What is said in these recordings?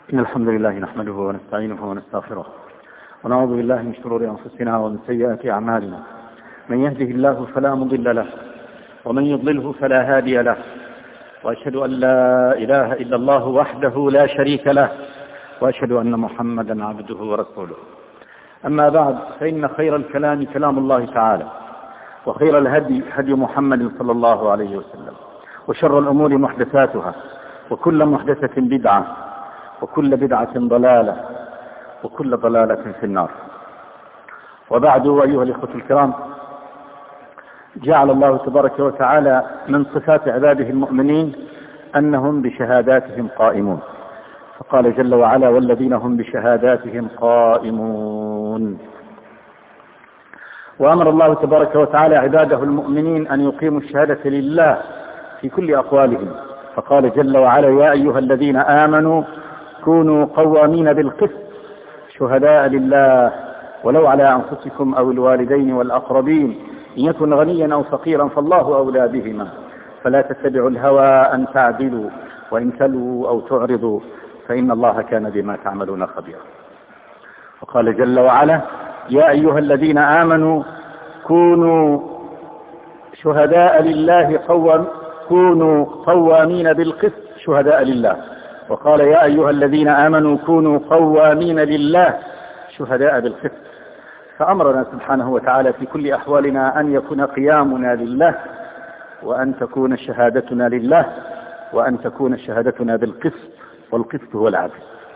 إن الحمد لله نحمده ونستعينه ونستغفره ونعوذ بالله من شرور أنفسنا ومن سيئات أعمالنا. من يهده الله فلا مضل له ومن يضلله فلا هادي له، وأشهد أن لا إله إلا الله وحده لا شريك له، وأشهد أن محمدا عبده ورسوله. أما بعد، فإن خير الكلام كلام الله تعالى، وخير الهدي هدي محمد صلى الله عليه وسلم، وشر الأمور محدثاتها، وكل محدثة بدعة، وكل بدعة ضلالة، وكل ضلالة في النار. وبعد، أيها الإخوة الكرام، جعل الله تبارك وتعالى من صفات عباده المؤمنين أنهم بشهاداتهم قائمون، فقال جل وعلا: والذين هم بشهاداتهم قائمون. وأمر الله تبارك وتعالى عباده المؤمنين أن يقيموا الشهادة لله في كل أقوالهم، فقال جل وعلا: يا أيها الذين آمنوا كونوا قوامين بالقسط شهداء لله ولو على أنفسكم أو الوالدين والأقربين إن يكن غنيا أو فقيرا فالله أولى بهما فلا تتبعوا الهوى أن تعدلوا وإن تلووا أو تعرضوا فإن الله كان بما تعملون خبيرا. وقال جل وعلا: يا أيها الذين آمنوا كونوا شهداء لله كونوا قوامين بالقسط شهداء لله. وقال: يا أيها الذين آمنوا كونوا قوامين لله شهداء بالقسط. فأمرنا سبحانه وتعالى في كل أحوالنا أن يكون قيامنا لله، وأن تكون شهادتنا لله، وأن تكون شهادتنا بالقسط، والقسط هو العدل.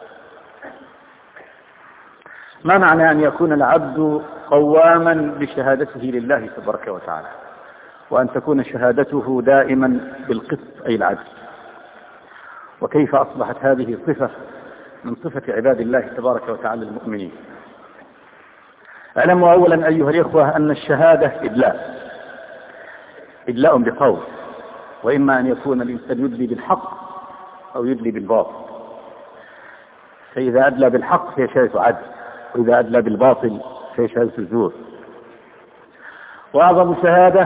ما معنى أن يكون العبد قواما بشهادته لله تبارك وتعالى، وأن تكون شهادته دائما بالقسط أي العدل؟ وكيف أصبحت هذه صفة من صفة عباد الله تبارك وتعالى المؤمنين؟ اعلموا أولا أيها الإخوة أن الشهادة إدلاء بقول، وإما أن يكون الإنسان يدلي بالحق أو يدلي بالباطل. فإذا أدلى بالحق فهي شهادة عدل، وإذا أدلى بالباطل فهي شهادة الزور. وأعظم شهادة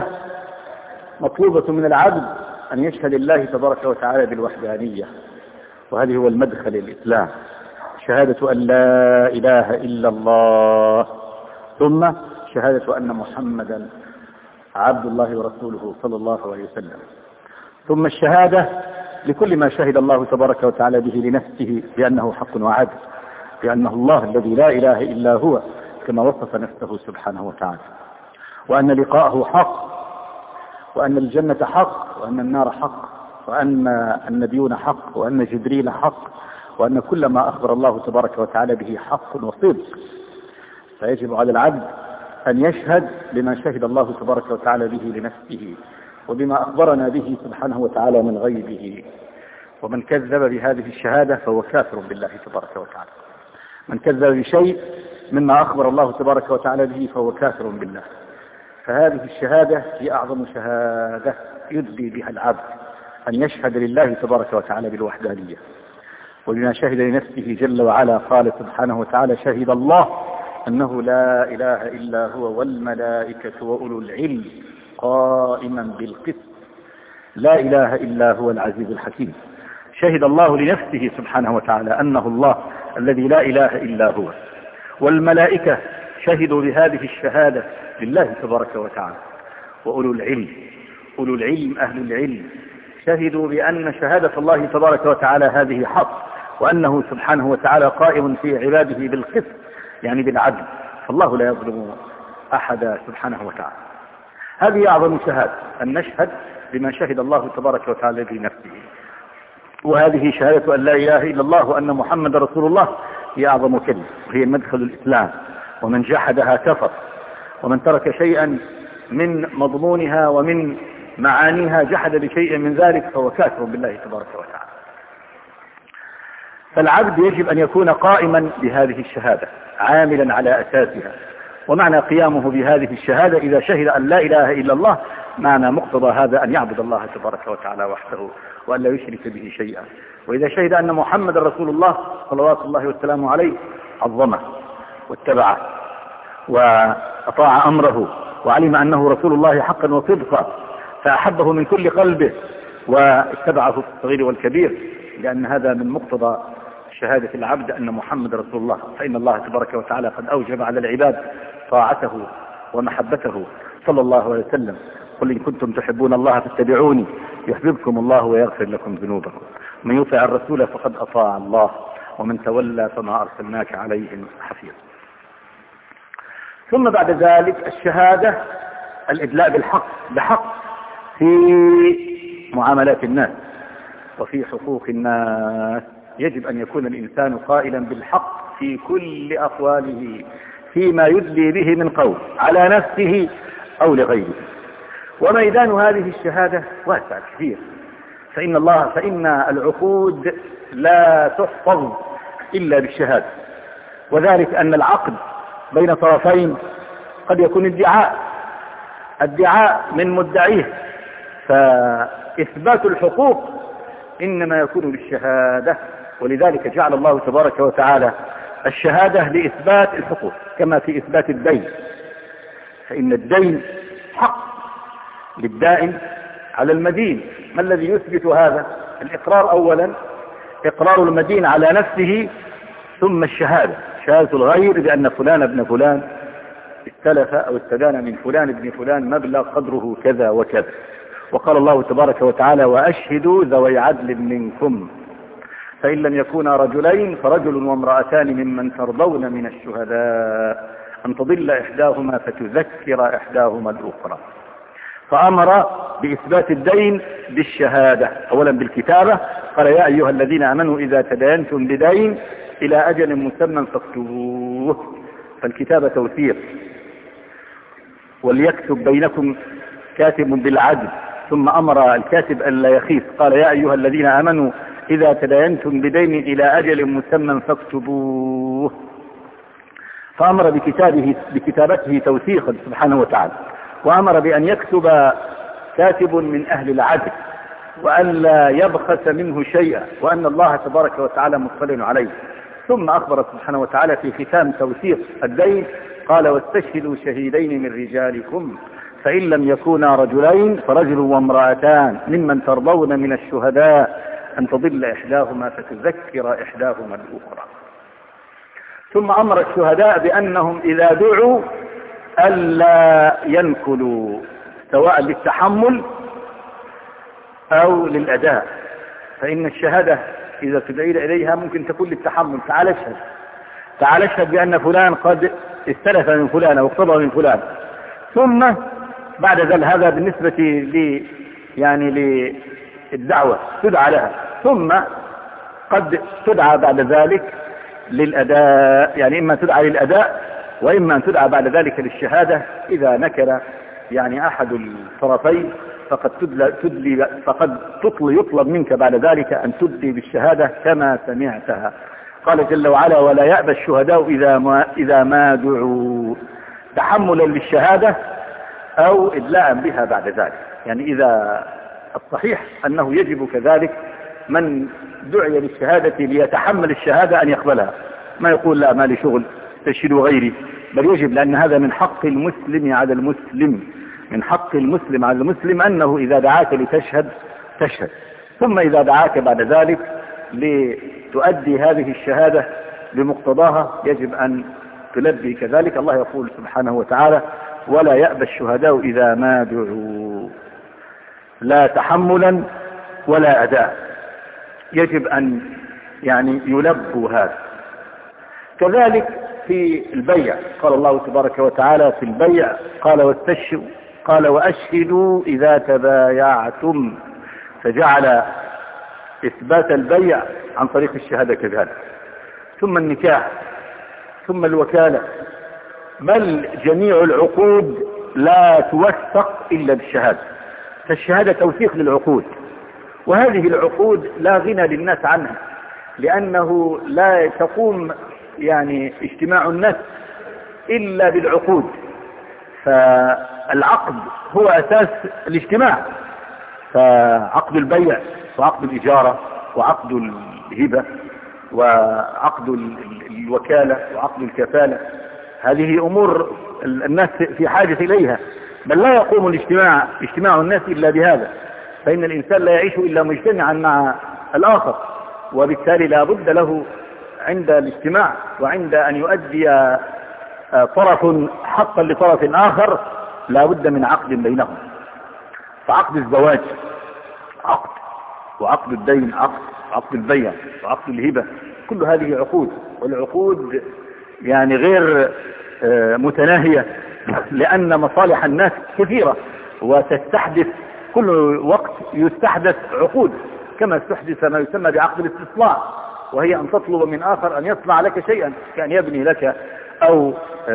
مطلوبة من العبد أن يشهد الله تبارك وتعالى بالوحدانية، وهذه هو المدخل الإسلام، شهادة أن لا إله إلا الله، ثم شهادة أن محمدا عبد الله ورسوله صلى الله عليه وسلم، ثم الشهادة لكل ما شهد الله تبارك وتعالى به لنفسه بأنه حق وعدل، بأنه الله الذي لا إله إلا هو كما وصف نفسه سبحانه وتعالى، وأن لقاءه حق، وأن الجنة حق، وأن النار حق، وأن النبيون حق، وأن جبريل حق، وأن كل ما أخبر الله تبارك وتعالى به حق وصدق. فيجب على العبد أن يشهد بما شهد الله تبارك وتعالى به لنفسه، وبما أخبرنا به سبحانه وتعالى من غيبه. ومن كذب بهذه الشهادة فهو كافر بالله تبارك وتعالى. من كذب بشيء مما أخبر الله تبارك وتعالى به فهو كافر بالله. فهذه الشهادة هي أعظم شهادة يدلي بها العبد، أن يشهد لله تبارك وتعالى بالوحدانية وبما شهد لنفسه جل وعلا. قال سبحانه وتعالى: شهد الله أنه لا إله إلا هو والملائكة وأولو العلم قائما بالقسط لا إله إلا هو العزيز الحكيم. شهد الله لنفسه سبحانه وتعالى أنه الله الذي لا إله إلا هو، والملائكة شهدوا بهذه الشهادة لله تبارك وتعالى، وأولو العلم، أولو العلم أهل العلم، شهدوا بأن شهادة الله تبارك وتعالى هذه حق، وأنه سبحانه وتعالى قائم في عباده بالقسط يعني بالعدل، فالله لا يظلم أحدا سبحانه وتعالى. هذه أعظم شهادة، أن نشهد بما شهد الله تبارك وتعالى بنفسه. وهذه شهادة أن لا إله إلا الله وأن محمد رسول الله هي أعظم كلمة، وهي مدخل الإسلام، ومن جحدها كفر، ومن ترك شيئا من مضمونها ومن معانيها جحد بشيء من ذلك فهو كافر بالله تبارك وتعالى. فالعبد يجب أن يكون قائما بهذه الشهادة عاملا على أساسها. ومعنى قيامه بهذه الشهادة إذا شهد أن لا إله إلا الله، معنى مقتضى هذا أن يعبد الله تبارك وتعالى وحده وأن لا يشرك به شيئا. وإذا شهد أن محمد رسول الله صلوات الله والسلام عليه عظمه واتبعه وأطاع أمره وعلم أنه رسول الله حقا وصدقا، فأحبه من كل قلبه واتبعه في الصغير والكبير، لأن هذا من مقتضى شهادة العبد أن محمد رسول الله، فإن الله تبارك وتعالى قد أوجب على العباد طاعته ومحبته صلى الله عليه وسلم. قل إن كنتم تحبون الله فاتبعوني يحببكم الله ويغفر لكم ذنوبكم، من يطع الرسول فقد أطاع الله، ومن تولى فما أرسلناك عليهم حفيظا. ثم بعد ذلك الشهادة الإدلاء بحق في معاملات الناس وفي حقوق الناس. يجب أن يكون الإنسان قائلا بالحق في كل أقواله فيما يدلي به من قول على نفسه أو لغيره. وميدان هذه الشهادة واسع كثير، فإن العقود لا تحفظ إلا بالشهادة، وذلك أن العقد بين طرفين قد يكون ادعاء من مدعيه، فإثبات الحقوق إنما يكون بالشهادة. ولذلك جعل الله تبارك وتعالى الشهادة لإثبات الحقوق كما في إثبات الدين، فإن الدين حق للدائن على المدين. ما الذي يثبت هذا؟ الإقرار أولا، إقرار المدين على نفسه، ثم الشهادة، شهادة الغير بأن فلان ابن فلان استلف أو استدان من فلان ابن فلان مبلغ قدره كذا وكذا. وقال الله تبارك وتعالى وأشهدوا ذوي عدل منكم، فإن لم يكونا رجلين فرجل وامرأتان ممن ترضون من الشهداء أن تضل إحداهما فتذكر إحداهما الأخرى. فأمر بإثبات الدين بالشهادة، أولا بالكتابة، قال يا أيها الذين آمنوا إذا تداينتم بدين إلى أجل مسمى فاكتبوه، فالكتابة توثيق، وليكتب بينكم كاتب بالعدل. ثم أمر الكاتب أن لا يخيف، قال يا أيها الذين آمنوا إذا تداينتم بدين إلى أجل مسمى فاكتبوه، فأمر بكتابته توثيقا سبحانه وتعالى، وأمر بأن يكتب كاتب من أهل العدل، وأن لا يبخس منه شيئا، وأن الله تبارك وتعالى مطلع عليه. ثم أخبر سبحانه وتعالى في ختام توثيق الدين قال واستشهدوا شهيدين من رجالكم فإن لم يكونا رجلين فرجل وامرأتان ممن ترضون من الشهداء أن تضل إحداهما فتذكر إحداهما الأخرى. ثم أمر الشهداء بأنهم إذا دعوا ألا ينكلوا سواء للتحمل أو للأداء، فإن الشهادة إذا تدعين إليها ممكن تكون للتحمل، تعال اشهد بأن فلان قد استلف من فلان أو اقتضى من فلان، ثم بعد ذلك هذا بالنسبة للدعوة تدعى لها، ثم قد تدعى بعد ذلك للأداء، يعني إما تدعى للأداء وإما أن تدعى بعد ذلك للشهادة إذا نكر أحد الطرفين، فقد يطلب منك بعد ذلك أن تدلي بالشهادة كما سمعتها. قال جل وعلا ولا يأبى الشهداء إذا ما دعوا، تحملا للشهادة أو إدلاء بها بعد ذلك. إذا الصحيح أنه يجب كذلك من دعي للشهادة ليتحمل الشهادة أن يقبلها، ما يقول لا ما لي شغل تشهدوا غيري، بل يجب، لأن هذا من حق المسلم على المسلم، من حق المسلم على المسلم أنه إذا دعاك لتشهد تشهد، ثم إذا دعاك بعد ذلك لتؤدي هذه الشهادة بمقتضاها يجب أن تلبي كذلك. الله يقول سبحانه وتعالى ولا يأبى الشهداء إذا ما دعوا، لا تحملا ولا أداء، يجب أن يلبوا هذا. كذلك في البيع قال الله تبارك وتعالى في البيع قال وأشهدوا إذا تبايعتم، فجعل إثبات البيع عن طريق الشهادة كذلك، ثم النكاح، ثم الوكالة، بل جميع العقود لا توثق إلا بالشهادة، فالشهادة توثيق للعقود، وهذه العقود لا غنى للناس عنها، لأنه لا تقوم اجتماع الناس إلا بالعقود، فالعقد هو أساس الاجتماع، فعقد البيع وعقد الإجارة وعقد الهبة وعقد الوكالة وعقد الكفالة، هذه أمور الناس في حاجة إليها، بل لا يقوم اجتماع الناس إلا بهذا، فإن الإنسان لا يعيش إلا مجتمعا مع الآخر، وبالتالي لا بد له عند الاجتماع وعند أن يؤدي طرف حقا لطرف آخر لا بد من عقد بينهم. فعقد الزواج عقد، وعقد الدين عقد، وعقد البيع وعقد الهبة، كل هذه عقود، والعقود يعني غير متناهية، لأن مصالح الناس كثيرة وتستحدث كل وقت، يستحدث عقود، كما استحدث ما يسمى بعقد الاستصلاح، وهي أن تطلب من آخر أن يصنع لك شيئا، كأن يبني لك أو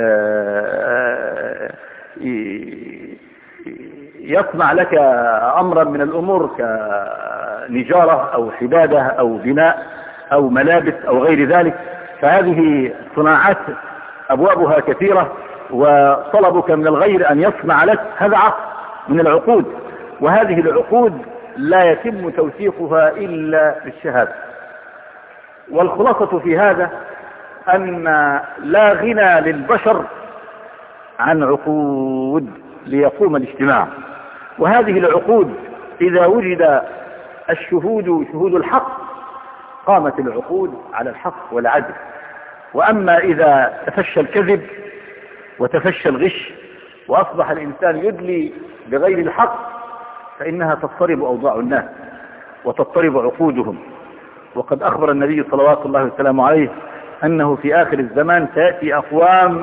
يصنع لك أمرا من الأمور كنجارة أو حدادة أو بناء أو ملابس أو غير ذلك. فهذه صناعات أبوابها كثيرة، وطلبك من الغير أن يصنع لك هذا عقد من العقود، وهذه العقود لا يتم توثيقها إلا بالشهادة. والخلاصة في هذا أن لا غنى للبشر عن عقود ليقوم الاجتماع، وهذه العقود إذا وجد الشهود شهود الحق قامت العقود على الحق والعدل. وأما إذا تفشى الكذب وتفشى الغش وأصبح الإنسان يدلي بغير الحق فإنها تضطرب أوضاع الناس وتضطرب عقودهم. وقد أخبر النبي صلوات الله وسلامه عليه أنه في آخر الزمان تأتي أقوام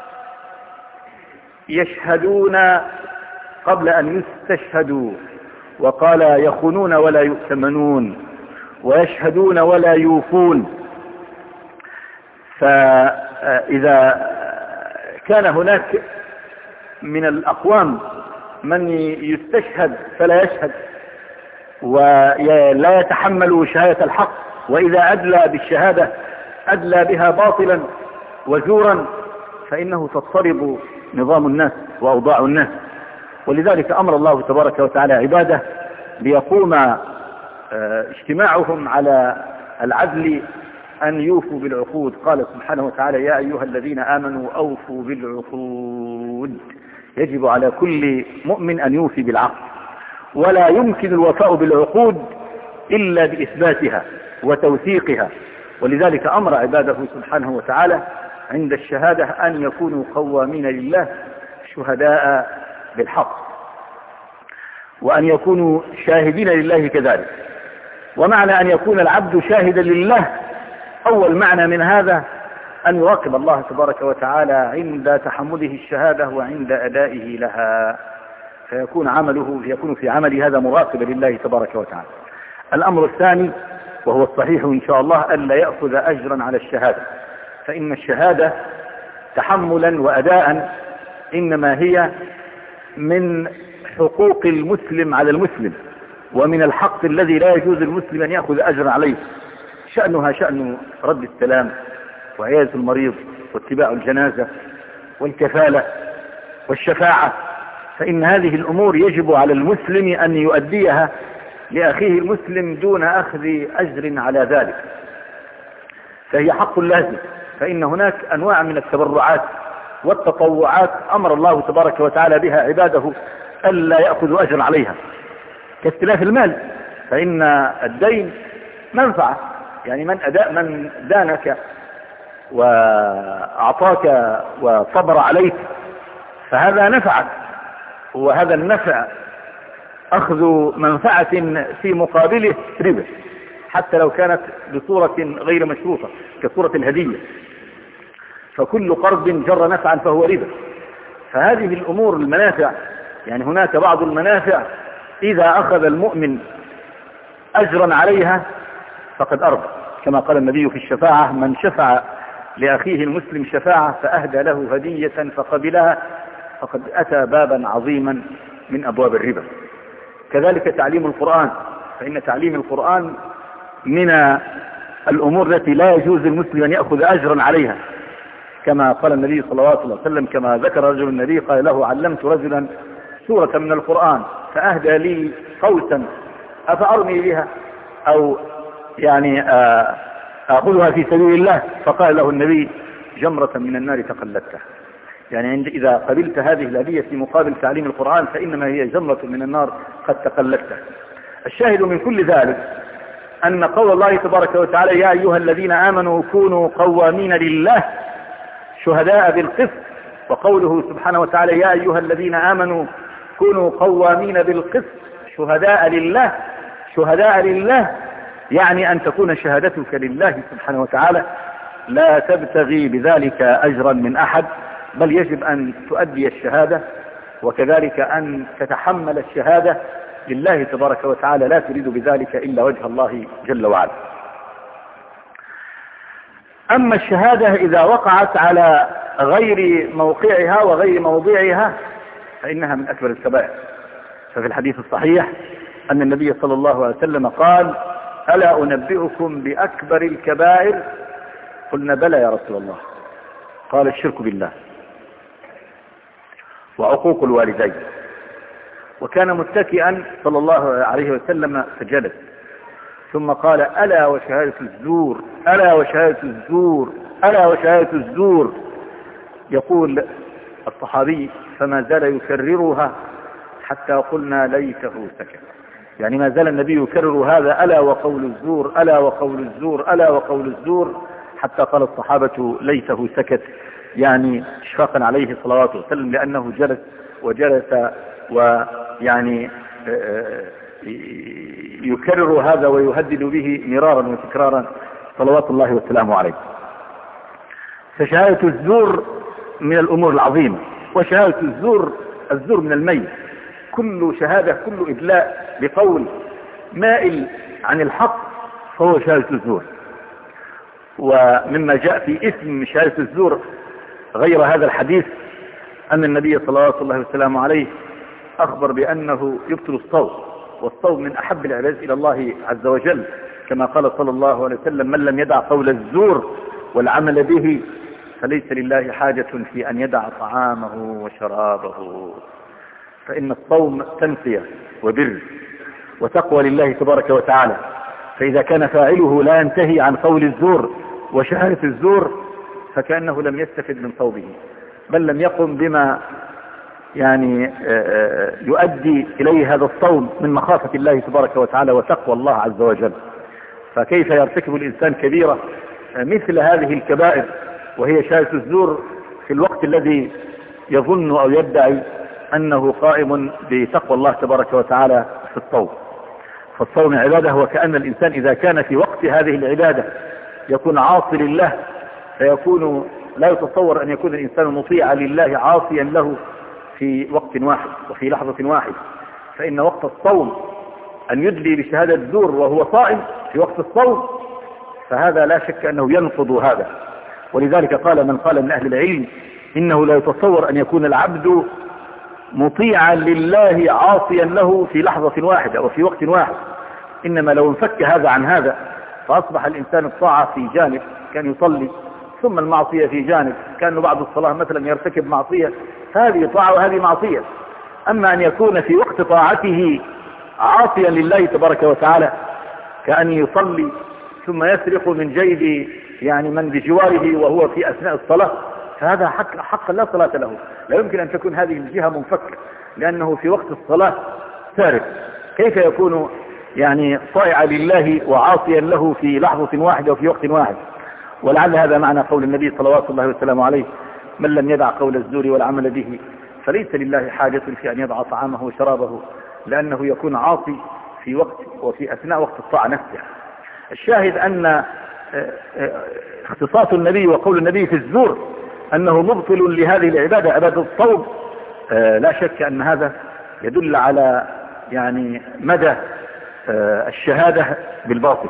يشهدون قبل أن يستشهدوا، وقال يخونون ولا يؤتمنون ويشهدون ولا يوفون. فإذا كان هناك من الأقوام من يستشهد فلا يشهد ولا يتحمل شهادة الحق، وإذا أدلى بالشهادة أدلى بها باطلا وزورا، فإنه تضطرب نظام الناس وأوضاع الناس. ولذلك أمر الله تبارك وتعالى عباده ليقوم اجتماعهم على العدل أن يوفوا بالعقود. قال سبحانه وتعالى يا أيها الذين آمنوا أوفوا بالعقود. يجب على كل مؤمن أن يوفي بالعقد، ولا يمكن الوفاء بالعقود إلا بإثباتها وتوثيقها. ولذلك أمر عباده سبحانه وتعالى عند الشهادة أن يكونوا قوامين لله شهداء بالحق، وأن يكونوا شاهدين لله كذلك. ومعنى أن يكون العبد شاهدا لله، أول معنى من هذا أن يراقب الله تبارك وتعالى عند تحمله الشهادة وعند أدائه لها، فيكون في عمل هذا مراقبا لله تبارك وتعالى. الأمر الثاني وهو الصحيح إن شاء الله ألا يأخذ أجرا على الشهادة، فإن الشهادة تحملا وأداء إنما هي من حقوق المسلم على المسلم، ومن الحق الذي لا يجوز المسلم أن يأخذ أجرا عليه. شأنها شأن رد السلام وعيادة المريض واتباع الجنازة والكفالة والشفاعة، فإن هذه الأمور يجب على المسلم أن يؤديها لأخيه المسلم دون أخذ أجر على ذلك، فهي حق لازم. فإن هناك أنواع من التبرعات والتطوعات أمر الله تبارك وتعالى بها عباده ألا يأخذوا أجر عليها، كاستلاف المال، فإن الدين منفعة، يعني من دانك وأعطاك وصبر عليك فهذا نفعك، وهذا النفع أخذ منفعة في مقابله ربا، حتى لو كانت بصورة غير مشروطة كصورة الهدية، فكل قرض جر نفعا فهو ربا. فهذه الأمور المنافع، يعني هناك بعض المنافع إذا أخذ المؤمن أجرا عليها فقد أرضى، كما قال النبي في الشفاعة من شفع لأخيه المسلم شفاعة فأهدى له هدية فقبلها فقد أتى بابا عظيما من أبواب الربا. كذلك تعليم القرآن، فإن تعليم القرآن من الأمور التي لا يجوز المسلم أن يأخذ أجرا عليها، كما قال النبي صلى الله عليه وسلم كما ذكر رجل النبي قال له علمت رجلا سورة من القرآن فأهدى لي قوسا أفأرمي بها أو يعني أخذها في سبيل الله، فقال له النبي جمرة من النار تقلدتها، يعني إذا قبلت هذه الهدية في مقابل تعليم القرآن فإنما هي جمرة من النار قد تقلدتها. الشاهد من كل ذلك أن قول الله تبارك وتعالى يا أيها الذين آمنوا كونوا قوامين لله شهداء بالقسط، وقوله سبحانه وتعالى يا أيها الذين آمنوا كونوا قوامين بالقسط شهداء لله، يعني أن تكون شهادتك لله سبحانه وتعالى، لا تبتغي بذلك أجرا من أحد، بل يجب أن تؤدي الشهادة، وكذلك أن تتحمل الشهادة لله تبارك وتعالى، لا تريد بذلك إلا وجه الله جل وعلا. أما الشهادة إذا وقعت على غير موقعها وغير موضعها فإنها من أكبر الكبائر. ففي الحديث الصحيح أن النبي صلى الله عليه وسلم قال ألا أنبئكم بأكبر الكبائر؟ قلنا بلى يا رسول الله. قال الشرك بالله وعقوق الوالدين. وكان متكئا صلى الله عليه وسلم فجلس، ثم قال ألا وشهادة الزور، ألا وشهادة الزور، ألا وشهادة الزور. يقول الصحابي فما زال يكررها حتى قلنا ليته سكت، يعني ما زال النبي يكرر هذا ألا وقول الزور، ألا وقول الزور، ألا وقول الزور، حتى قال الصحابة ليته سكت، يعني اشفاقا عليه صلوات وسلم، لأنه جلس ويعني يكرر هذا ويهدد به مرارا وتكرارا صلوات الله وسلامه عليه. فشهادة الزور من الأمور العظيمة، وشهادة الزور من الميت. كل شهادة، كل إدلاء بقول مائل عن الحق فهو شهادة الزور. ومما جاء في اسم شهادة الزور غير هذا الحديث أن النبي صلى الله عليه وسلم عليه أخبر بأنه يبطل الصوم، والصوم من أحب العبادات إلى الله عز وجل، كما قال صلى الله عليه وسلم من لم يدع قول الزور والعمل به فليس لله حاجة في أن يدع طعامه وشرابه. فإن الصوم تنسية وبر وتقوى لله تبارك وتعالى، فإذا كان فاعله لا ينتهي عن قول الزور وشهادة الزور فكأنه لم يستفد من صومه، بل لم يقم بما يعني يؤدي إليه هذا الصوم من مخافة الله تبارك وتعالى وتقوى الله عز وجل. فكيف يرتكب الإنسان كبيرة مثل هذه الكبائر وهي شهادة الزور في الوقت الذي يظن أو يدعي أنه قائم بتقوى الله تبارك وتعالى في الصوم. فالصوم عبادة، وكأن الإنسان إذا كان في وقت هذه العبادة يكون عاصي لله، فيكون لا يتصور أن يكون الإنسان مطيعا لله عاصيا له في وقت واحد وفي لحظة واحدة. فإن وقت الصوم أن يدلي بشهادة الزور وهو صائم في وقت الصوم، فهذا لا شك أنه ينقض هذا. ولذلك قال من قال من أهل العلم إنه لا يتصور أن يكون العبد مطيعا لله عاصيا له في لحظة واحدة وفي وقت واحد، إنما لو انفك هذا عن هذا فأصبح الإنسان الطاعة في جانب كان يصلي، ثم المعصية في جانب كان بعد الصلاة مثلا يرتكب معصية، هذه طاعة وهذه معصية. أما أن يكون في وقت طاعته عاصيا لله تبارك وتعالى كأن يصلي ثم يسرق من جيب يعني من بجواره وهو في أثناء الصلاة، فهذا حق لا صلاة له. لا يمكن أن تكون هذه الجهة منفكة، لأنه في وقت الصلاة سارق. كيف يكون يعني طائعا لله وعاصيا له في لحظة واحدة وفي وقت واحد؟ ولعل هذا معنى قول النبي صلوات الله وسلامه عليه من لم يدع قول الزور والعمل به فليس لله حاجة في أن يدع طعامه وشرابه، لأنه يكون عاصي في وقت وفي أثناء وقت الطاعة نفسها. الشاهد أن اختصاص النبي وقول النبي في الزور أنه مبطل لهذه العبادة، عبادة الصوم، لا شك أن هذا يدل على يعني مدى الشهادة بالباطل.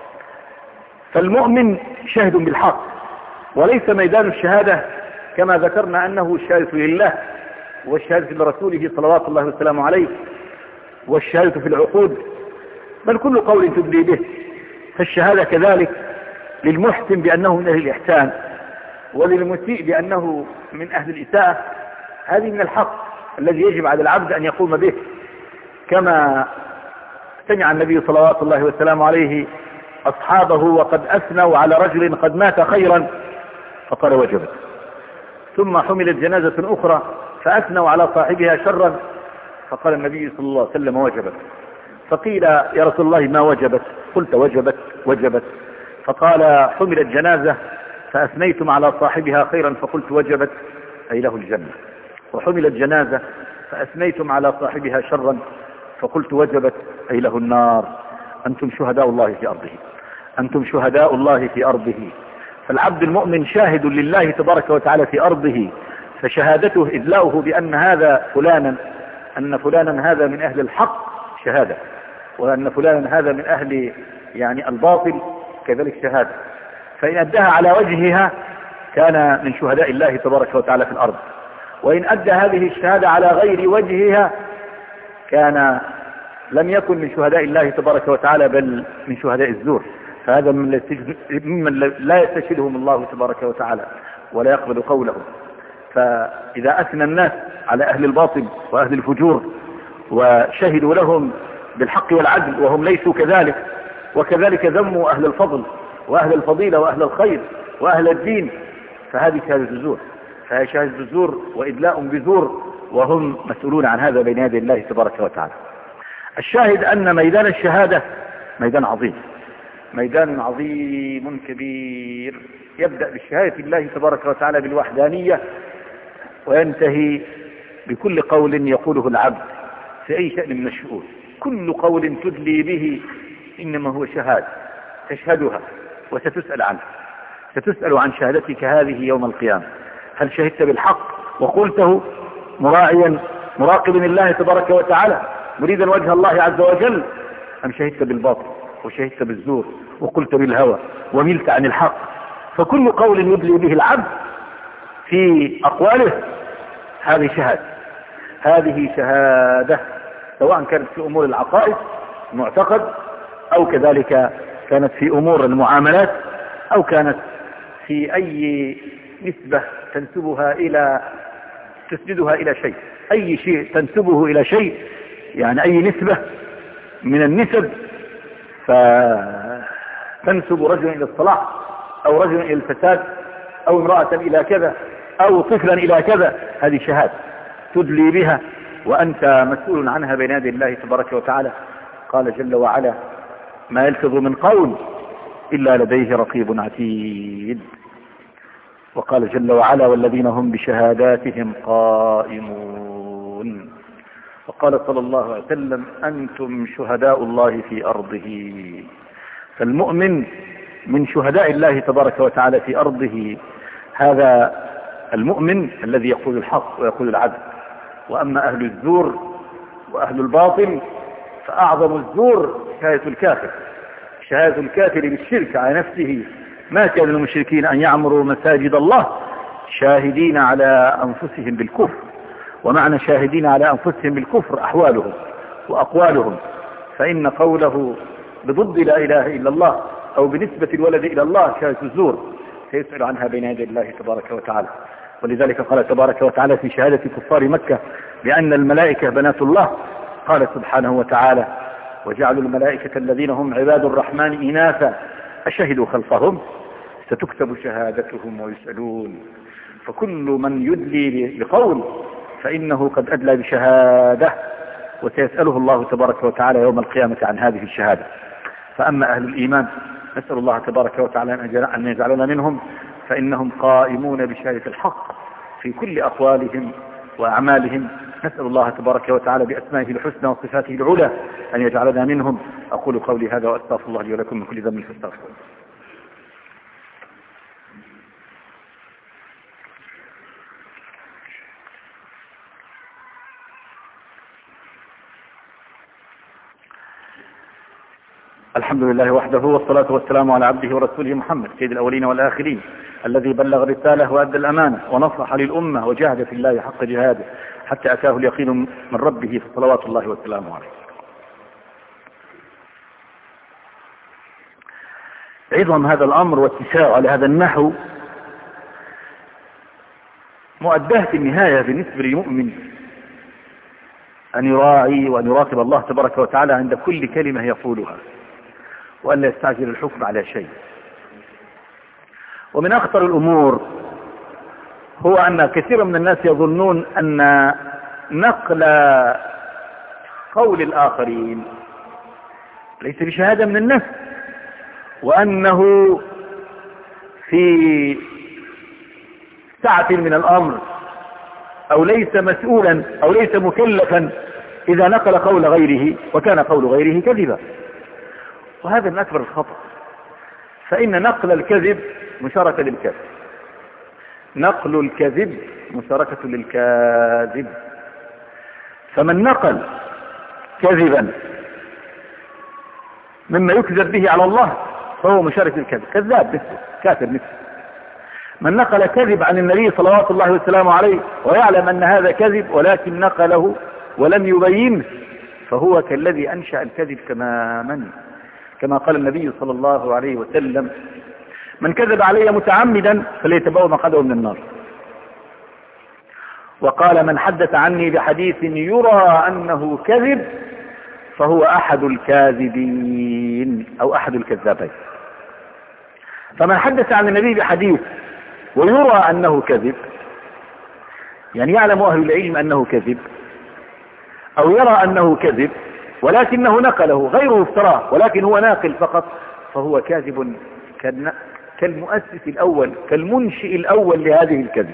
فالمؤمن شاهد بالحق، وليس ميدان الشهادة كما ذكرنا أنه الشهادة لله والشهادة لرسوله صلوات الله وسلامه عليه والشهادة في العقود، بل كل قول تدلي به. فالشهادة كذلك للمحسن بأنه من أهل الإحسان، وللمسيء بأنه من أهل الإساءة. هذه من الحق الذي يجب على العبد أن يقوم به، كما سمع النبي صلوات الله وسلامه عليه أصحابه وقد أثنوا على رجل قد مات خيرا فقال وجبت، ثم حملت جنازة أخرى فأثنوا على صاحبها شرا فقال النبي صلى الله عليه وسلم وجبت. فقيل يا رسول الله ما وجبت؟ قلت وجبت وجبت. فقال حملت جنازة فأثنيتم على صاحبها خيرا فقلت وجبت أي له الجنة، وحملت جنازة فأثنيتم على صاحبها شرا فقلت وجبت أي له النار. أنتم شهداء الله في أرضه، أنتم شهداء الله في أرضه. فالعبد المؤمن شاهد لله تبارك وتعالى في أرضه، فشهادته إدلاؤه بأن هذا فلانا، أن فلانا هذا من أهل الحق شهادة، وأن فلانا هذا من أهل يعني الباطل كذلك شهادة. فإن أداها على وجهها كان من شهداء الله تبارك وتعالى في الأرض، وإن أدى هذه الشهادة على غير وجهها كان لم يكن من شهداء الله تبارك وتعالى بل من شهداء الزور. فهذا ممن لا يستشهدهم الله تبارك وتعالى ولا يقبل قولهم. فإذا أثنى الناس على أهل الباطل وأهل الفجور وشهدوا لهم بالحق والعدل وهم ليسوا كذلك، وكذلك ذموا أهل الفضل وأهل الفضيلة وأهل الخير وأهل الدين، فهذه شهادة الزور، فهي شهادة الزور وإدلاء بزور، وهم مسؤولون عن هذا بين يدي الله تبارك وتعالى. الشاهد أن ميدان الشهادة ميدان عظيم، ميدان عظيم كبير، يبدأ بشهادة الله تبارك وتعالى بالوحدانية، وينتهي بكل قول يقوله العبد في أي شأن من الشؤون. كل قول تدلي به إنما هو شهادة تشهدها وستسأل عنها، ستسأل عن شهادتك هذه يوم القيامة. هل شهدت بالحق وقلته مراعيا مراقبا الله تبارك وتعالى مريدا وجه الله عز وجل، أم شهدت بالباطل وشهدت بالزور وقلت بالهوى وملت عن الحق؟ فكل قول يدلي به العبد في أقواله هذه شهادة، هذه شهادة، سواء كانت في أمور العقائد المعتقد، أو كذلك كانت في أمور المعاملات، أو كانت في أي نسبة تسندها إلى شيء، أي شيء تنسبه إلى شيء، يعني أي نسبة من النسب فتنسب رجلا إلى الصلاح أو رجلا إلى الفساد أو امرأة إلى كذا أو طفلا إلى كذا، هذه شهادة تدلي بها وأنت مسؤول عنها بين يدي الله تبارك وتعالى. قال جل وعلا: ما يلفظ من قول إلا لديه رقيب عتيد. وقال جل وعلا: والذين هم بشهاداتهم قائمون. وقال صلى الله عليه وسلم: أنتم شهداء الله في أرضه. فالمؤمن من شهداء الله تبارك وتعالى في أرضه، هذا المؤمن الذي يقول الحق ويقول العدل. وأما أهل الزور وأهل الباطل فأعظم الزور شهادة الكافر، شهادة الكافر بالشرك على نفسه. ما كان للمشركين أن يعمروا مساجد الله شاهدين على أنفسهم بالكفر. ومعنى شاهدين على أنفسهم بالكفر أحوالهم وأقوالهم، فإن قوله بضد لا إله إلا الله أو بنسبة الولد إلى الله شهادة الزور، سيسأل عنها بين يدي الله تبارك وتعالى. ولذلك قال تبارك وتعالى في شهادة كفار مكة بأن الملائكة بنات الله، قال سبحانه وتعالى: وجعلوا الملائكة الذين هم عباد الرحمن إناثا أشهدوا خلقهم ستكتب شهادتهم ويسألون. فكل من يدلي بقول فإنه قد أدلى بشهادة، وسيسأله الله تبارك وتعالى يوم القيامة عن هذه الشهادة. فأما أهل الإيمان نسأل الله تبارك وتعالى أن يجعلنا منهم، فإنهم قائمون بشهادة الحق في كل أقوالهم وأعمالهم. نسأل الله تبارك وتعالى بأسمائه الحسنى وصفاته العلى أن يجعلنا منهم. أقول قولي هذا وأستغفر الله لي ولكم من كل ذنب فاستغفروه. الحمد لله وحده، والصلاة والسلام على عبده ورسوله محمد سيد الأولين والآخرين، الذي بلغ الرسالة وأدى الأمانة ونصح للأمة وجاهد في الله حق جهاده حتى أتاه اليقين من ربه، فصلوات الله وسلامه عليه. عظم هذا الأمر واتساع على هذا النحو مؤداه في النهاية بالنسبة للمؤمن أن يراعي وأن يراقب الله تبارك وتعالى عند كل كلمة يقولها، وأن لا يستعجل الحكم على شيء. ومن أخطر الأمور هو أن كثيرا من الناس يظنون أن نقل قول الآخرين ليس بشهادة من النفس، وأنه في سعة من الأمر، أو ليس مسؤولا أو ليس مكلفا إذا نقل قول غيره وكان قول غيره كذبا، وهذا من أكبر الخطأ. فإن نقل الكذب مشاركة للكذب، نقل الكذب مشاركة للكاذب. فمن نقل كذبا مما يكذب به على الله فهو مشارك للكذب، كذاب مثله، كافر مثله. من نقل كذب عن النبي صلوات الله وسلامه عليه ويعلم أن هذا كذب ولكن نقله ولم يبينه فهو كالذي أنشأ الكذب تماما، كما قال النبي صلى الله عليه وسلم: من كذب علي متعمدا فليتبوأ مقعده من النار. وقال: من حدث عني بحديث يرى أنه كذب فهو أحد الكاذبين أو أحد الكذابين. فمن حدث عن النبي بحديث ويرى أنه كذب، يعني يعلم أهل العلم أنه كذب، أو يرى أنه كذب ولكنه نقله، غيره افتراه ولكن هو ناقل فقط، فهو كاذب كالمؤسس الأول، كالمنشئ الأول لهذه الكذب.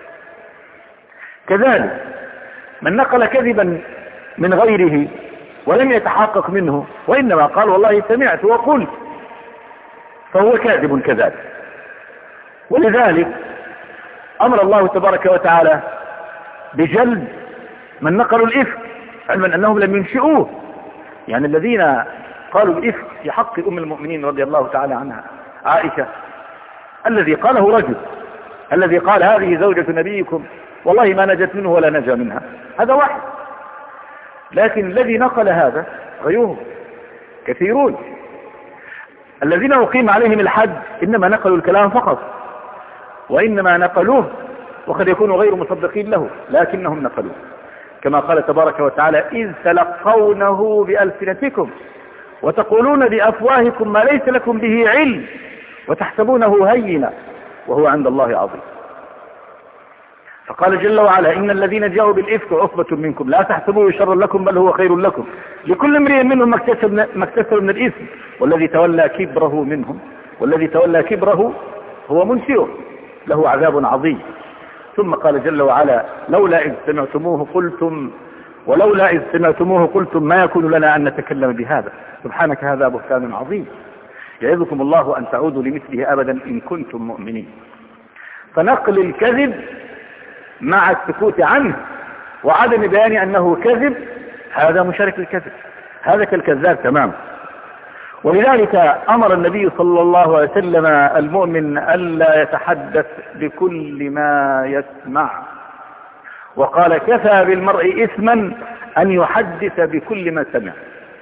كذلك من نقل كذبا من غيره ولم يتحقق منه وإنما قال والله سمعت وقلت، فهو كاذب كذلك. ولذلك أمر الله تبارك وتعالى بجلد من نقلوا الإفك، علما أنهم لم ينشئوه. يعني الذين قالوا الإفك في حق أم المؤمنين رضي الله تعالى عنها عائشة، الذي قاله رجل، الذي قال هذه زوجة نبيكم والله ما نجت منه ولا نجا منها، هذا واحد. لكن الذي نقل هذا غيره كثيرون. الذين أقيم عليهم الحد إنما نقلوا الكلام فقط، وإنما نقلوه وقد يكونوا غير مصدقين له لكنهم نقلوه، كما قال تبارك وتعالى: إذ تلقونه بألسنتكم وتقولون بأفواهكم ما ليس لكم به علم وتحسبونه هينا وهو عند الله عظيم. فقال جل وعلا: إن الذين جاءوا بالإفك عصبة منكم لا تحسبوه شرا لكم بل هو خير لكم لكل امرئ منهم ما اكتسب من الإثم والذي تولى كبره هو منشئه له عذاب عظيم. ثم قال جل وعلا: ولولا إذ سمعتموه قلتم ما يكون لنا أن نتكلم بهذا سبحانك هذا بهتان عظيم يعظكم الله أن تعودوا لمثله أبدا إن كنتم مؤمنين. فنقل الكذب مع السكوت عنه وعدم بيان أنه كذب هذا مشارك للكذب، هذا كالكذاب تمام. ولذلك أمر النبي صلى الله عليه وسلم المؤمن ألا يتحدث بكل ما يسمع، وقال: كفى بالمرء إثما أن يحدث بكل ما سمع.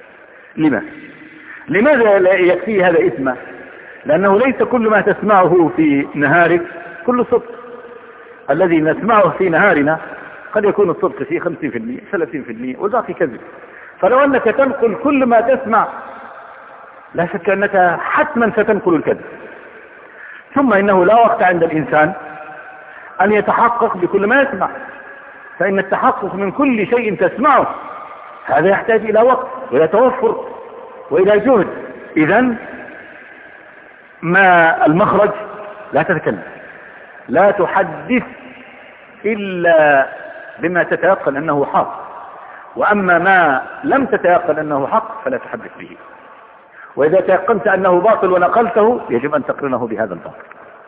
لماذا لا يكفي هذا إثما؟ لأنه ليس كل ما تسمعه في نهارك كل صدق. الذي نسمعه في نهارنا قد يكون الصدق فيه 50% 30% والباقي كذب. فلو أنك تنقل كل ما تسمع لا شك أنك حتما ستنقل الكذب. ثم إنه لا وقت عند الإنسان أن يتحقق بكل ما يسمع، فإن التحقق من كل شيء تسمعه هذا يحتاج إلى وقت وإلى توفر وإلى جهد. إذن ما المخرج؟ لا تتكلم، لا تحدث إلا بما تتيقن أنه حق، وأما ما لم تتيقن أنه حق فلا تحدث به. وإذا تيقنت أنه باطل ونقلته يجب أن تقرنه بهذا الباطل.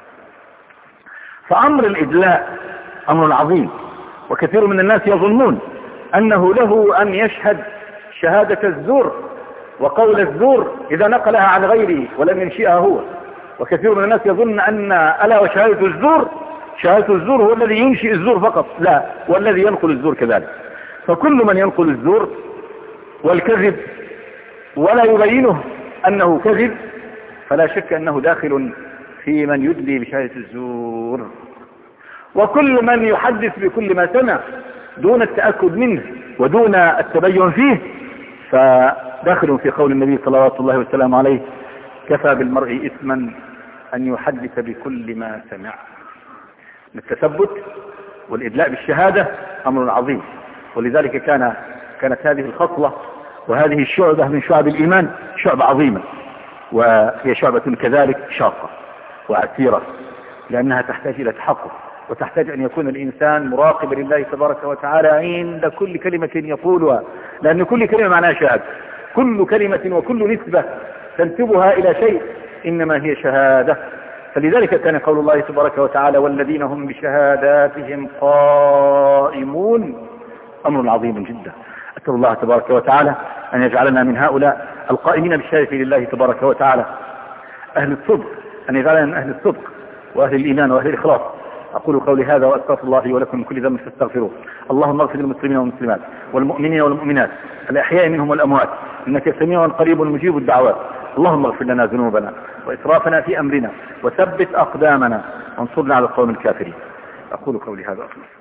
فأمر الإدلاء أمر عظيم، وكثير من الناس يظنون أنه له أن يشهد شهادة الزور وقول الزور إذا نقلها عن غيره ولم ينشئها هو. وكثير من الناس يظن أن ألا وشهادة الزور هو الذي ينشئ الزور فقط، لا، والذي ينقل الزور كذلك. فكل من ينقل الزور والكذب ولا يبينه أنه كذب فلا شك أنه داخل في من يدلي بشهادة الزور. وكل من يحدث بكل ما سمع دون التأكد منه ودون التبين فيه فداخل في قول النبي صلوات الله وسلامه عليه: كفى بالمرء إثما أن يحدث بكل ما سمع. التثبت والإدلاء بالشهادة أمر عظيم، ولذلك كانت هذه الخصلة وهذه الشعبة من شعب الإيمان شعبة عظيمة. وهي شعبة كذلك شاقة وعسيرة، لأنها تحتاج إلى تحقق، وتحتاج أن يكون الإنسان مراقبا لله تبارك وتعالى عند كل كلمة يقولها، لأن كل كلمة معناها شهادة، كل كلمة وكل نسبة تنسبها إلى شيء إنما هي شهادة. فلذلك كان قول الله تبارك وتعالى والذين هم بشهاداتهم قائمون أمر عظيم جدا. أسأل الله تبارك وتعالى أن يجعلنا من هؤلاء القائمين بالشهادة لله تبارك وتعالى، أهل الصدق، أن يجعلنا من أهل الصدق وأهل الإيمان وأهل الإخلاص. أقول قولي هذا وأستغفر الله لي ولكم من كل ذنب فاستغفروه. اللهم اغفر للمسلمين والمسلمات والمؤمنين والمؤمنات الأحياء منهم والأموات، إنك سميع قريب مجيب الدعوات. اللهم اغفر لنا ذنوبنا وإسرافنا في أمرنا وثبت أقدامنا وانصرنا على القوم الكافرين. أقول قولي هذا.